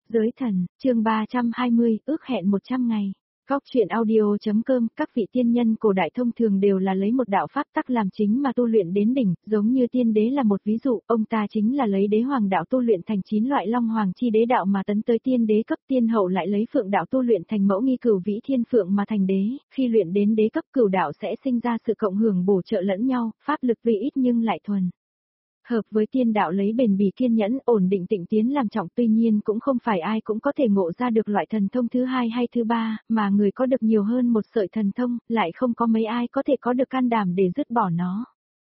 Giới thần, chương 320, ước hẹn 100 ngày. Góc truyện audio.com, các vị tiên nhân cổ đại thông thường đều là lấy một đạo pháp tắc làm chính mà tu luyện đến đỉnh, giống như tiên đế là một ví dụ, ông ta chính là lấy đế hoàng đạo tu luyện thành 9 loại long hoàng chi đế đạo mà tấn tới tiên đế cấp, tiên hậu lại lấy phượng đạo tu luyện thành mẫu nghi cửu vĩ thiên phượng mà thành đế, khi luyện đến đế cấp cửu đạo sẽ sinh ra sự cộng hưởng bổ trợ lẫn nhau, pháp lực tuy ít nhưng lại thuần. Hợp với tiên đạo lấy bền bỉ kiên nhẫn, ổn định tịnh tiến làm trọng, tuy nhiên cũng không phải ai cũng có thể ngộ ra được loại thần thông thứ hai hay thứ ba, mà người có được nhiều hơn một sợi thần thông, lại không có mấy ai có thể có được can đảm để dứt bỏ nó.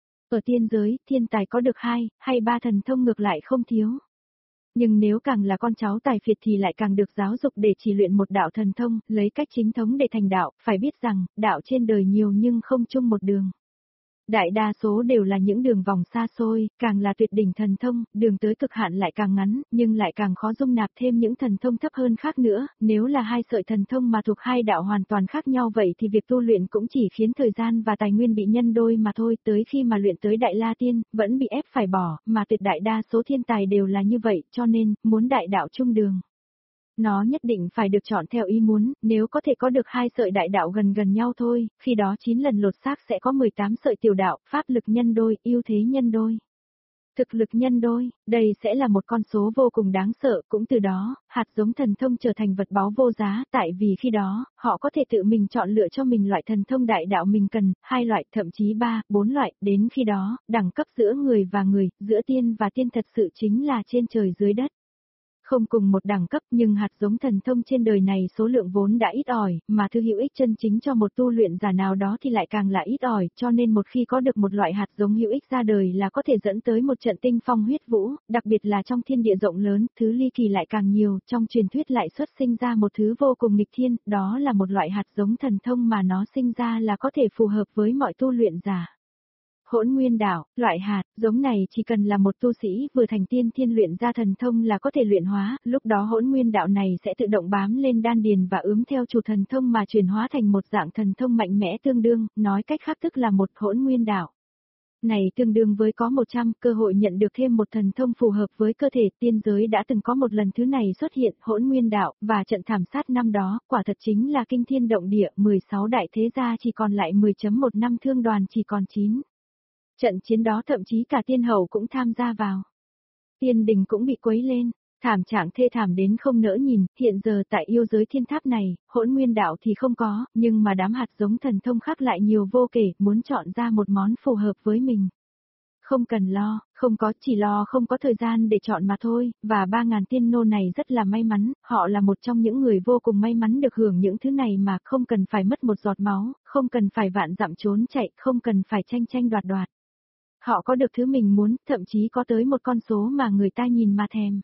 Ở tiên giới, thiên tài có được 2 hay 3 thần thông ngược lại không thiếu. Nhưng nếu càng là con cháu tài phiệt thì lại càng được giáo dục để chỉ luyện một đạo thần thông, lấy cách chính thống để thành đạo, phải biết rằng, đạo trên đời nhiều nhưng không chung một đường. Đại đa số đều là những đường vòng xa xôi, càng là tuyệt đỉnh thần thông, đường tới cực hạn lại càng ngắn, nhưng lại càng khó dung nạp thêm những thần thông thấp hơn khác nữa, nếu là 2 sợi thần thông mà thuộc 2 đạo hoàn toàn khác nhau vậy thì việc tu luyện cũng chỉ khiến thời gian và tài nguyên bị nhân đôi mà thôi, tới khi mà luyện tới Đại La Tiên, vẫn bị ép phải bỏ, mà tuyệt đại đa số thiên tài đều là như vậy, cho nên, muốn đại đạo chung đường. Nó nhất định phải được chọn theo ý muốn, nếu có thể có được 2 sợi đại đạo gần gần nhau thôi, khi đó 9 lần lột xác sẽ có 18 sợi tiểu đạo, pháp lực nhân đôi, ưu thế nhân đôi. Thực lực nhân đôi, đây sẽ là một con số vô cùng đáng sợ, cũng từ đó, hạt giống thần thông trở thành vật báu vô giá, tại vì khi đó, họ có thể tự mình chọn lựa cho mình loại thần thông đại đạo mình cần, 2 loại, thậm chí 3, 4 loại, đến khi đó, đẳng cấp giữa người và người, giữa tiên và tiên thật sự chính là trên trời dưới đất. Không cùng một đẳng cấp nhưng hạt giống thần thông trên đời này số lượng vốn đã ít ỏi, mà thứ hữu ích chân chính cho một tu luyện giả nào đó thì lại càng là ít ỏi, cho nên một khi có được một loại hạt giống hữu ích ra đời là có thể dẫn tới một trận tinh phong huyết vũ, đặc biệt là trong thiên địa rộng lớn, thứ ly kỳ lại càng nhiều, trong truyền thuyết lại xuất sinh ra một thứ vô cùng nghịch thiên, đó là một loại hạt giống thần thông mà nó sinh ra là có thể phù hợp với mọi tu luyện giả. Hỗn nguyên đạo, loại hạt, giống này chỉ cần là một tu sĩ vừa thành tiên thiên luyện ra thần thông là có thể luyện hóa, lúc đó hỗn nguyên đạo này sẽ tự động bám lên đan điền và ướm theo chủ thần thông mà chuyển hóa thành một dạng thần thông mạnh mẽ tương đương, nói cách khác tức là một hỗn nguyên đạo. Này tương đương với có 100 cơ hội nhận được thêm một thần thông phù hợp với cơ thể, tiên giới đã từng có một lần thứ này xuất hiện, hỗn nguyên đạo, và trận thảm sát năm đó, quả thật chính là kinh thiên động địa, 16 đại thế gia chỉ còn lại 10.1 năm thương đoàn chỉ còn 9. Trận chiến đó thậm chí cả tiên hậu cũng tham gia vào. Tiên đình cũng bị quấy lên, thảm trạng thê thảm đến không nỡ nhìn, hiện giờ tại yêu giới thiên tháp này, hỗn nguyên đạo thì không có, nhưng mà đám hạt giống thần thông khác lại nhiều vô kể, muốn chọn ra một món phù hợp với mình. Không cần lo, không có, chỉ lo không có thời gian để chọn mà thôi, và 3.000 tiên nô này rất là may mắn, họ là một trong những người vô cùng may mắn được hưởng những thứ này mà không cần phải mất một giọt máu, không cần phải vạn dặm trốn chạy, không cần phải tranh đoạt. Họ có được thứ mình muốn, thậm chí có tới một con số mà người ta nhìn mà thèm.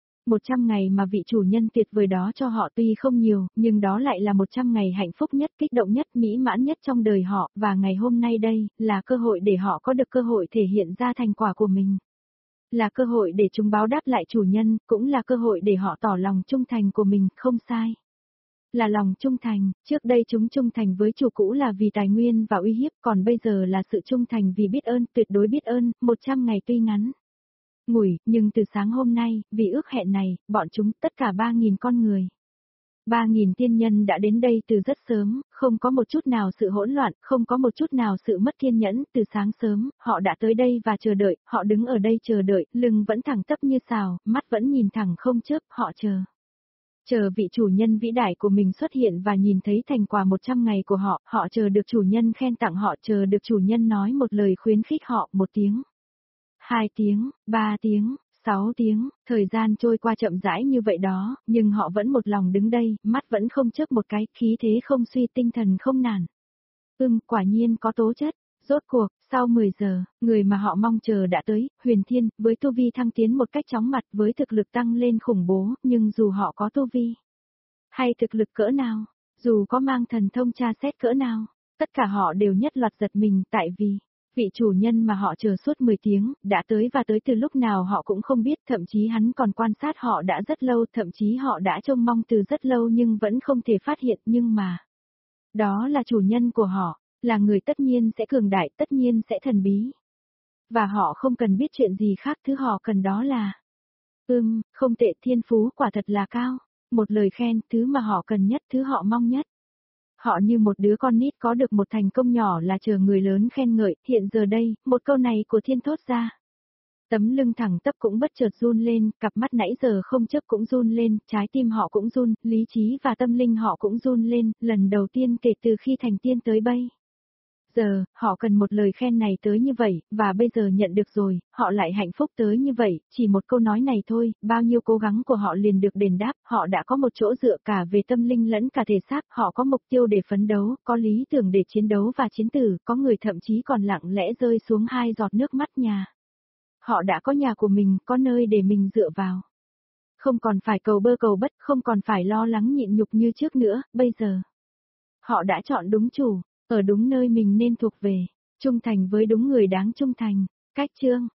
100 ngày mà vị chủ nhân tuyệt vời đó cho họ tuy không nhiều, nhưng đó lại là 100 ngày hạnh phúc nhất, kích động nhất, mỹ mãn nhất trong đời họ, và ngày hôm nay đây, là cơ hội để họ có được cơ hội thể hiện ra thành quả của mình. Là cơ hội để chúng báo đáp lại chủ nhân, cũng là cơ hội để họ tỏ lòng trung thành của mình, không sai. Là lòng trung thành, trước đây chúng trung thành với chủ cũ là vì tài nguyên và uy hiếp, còn bây giờ là sự trung thành vì biết ơn, tuyệt đối biết ơn, 100 ngày tuy ngắn ngủi, nhưng từ sáng hôm nay, vì ước hẹn này, bọn chúng, tất cả 3.000 con người. 3.000 tiên nhân đã đến đây từ rất sớm, không có một chút nào sự hỗn loạn, không có một chút nào sự mất kiên nhẫn, từ sáng sớm, họ đã tới đây và chờ đợi, họ đứng ở đây chờ đợi, lưng vẫn thẳng tắp như sào, mắt vẫn nhìn thẳng không chớp, họ chờ. Chờ vị chủ nhân vĩ đại của mình xuất hiện và nhìn thấy thành quả 100 ngày của họ, họ chờ được chủ nhân khen tặng họ, chờ được chủ nhân nói một lời khuyến khích họ, 1 tiếng, 2 tiếng, 3 tiếng, 6 tiếng, thời gian trôi qua chậm rãi như vậy đó, nhưng họ vẫn một lòng đứng đây, mắt vẫn không chớp một cái, khí thế không suy, tinh thần không nản. Quả nhiên có tố chất. Rốt cuộc, sau 10 giờ, người mà họ mong chờ đã tới, Huyền Thiên, với tu vi thăng tiến một cách chóng mặt với thực lực tăng lên khủng bố, nhưng dù họ có tu vi hay thực lực cỡ nào, dù có mang thần thông tra xét cỡ nào, tất cả họ đều nhất loạt giật mình tại vì, vị chủ nhân mà họ chờ suốt 10 tiếng, đã tới và tới từ lúc nào họ cũng không biết, thậm chí hắn còn quan sát họ đã rất lâu, thậm chí họ đã trông mong từ rất lâu nhưng vẫn không thể phát hiện, nhưng mà, đó là chủ nhân của họ. Là người tất nhiên sẽ cường đại, tất nhiên sẽ thần bí. Và họ không cần biết chuyện gì khác, thứ họ cần đó là Không tệ, thiên phú quả thật là cao. Một lời khen, thứ mà họ cần nhất, thứ họ mong nhất. Họ như một đứa con nít có được một thành công nhỏ là chờ người lớn khen ngợi, hiện giờ đây, một câu này của Thiên thốt ra. Tấm lưng thẳng tắp cũng bất chợt run lên, cặp mắt nãy giờ không chớp cũng run lên, trái tim họ cũng run, lý trí và tâm linh họ cũng run lên, lần đầu tiên kể từ khi thành tiên tới bây. Giờ, họ cần một lời khen này tới như vậy, và bây giờ nhận được rồi, họ lại hạnh phúc tới như vậy, chỉ một câu nói này thôi, bao nhiêu cố gắng của họ liền được đền đáp, họ đã có một chỗ dựa cả về tâm linh lẫn cả thể xác, họ có mục tiêu để phấn đấu, có lý tưởng để chiến đấu và chiến tử, có người thậm chí còn lặng lẽ rơi xuống 2 giọt nước mắt nhà. Họ đã có nhà của mình, có nơi để mình dựa vào. Không còn phải cầu bơ cầu bất, không còn phải lo lắng nhịn nhục như trước nữa, bây giờ. Họ đã chọn đúng chủ, ở đúng nơi mình nên thuộc về, trung thành với đúng người đáng trung thành. Cách chương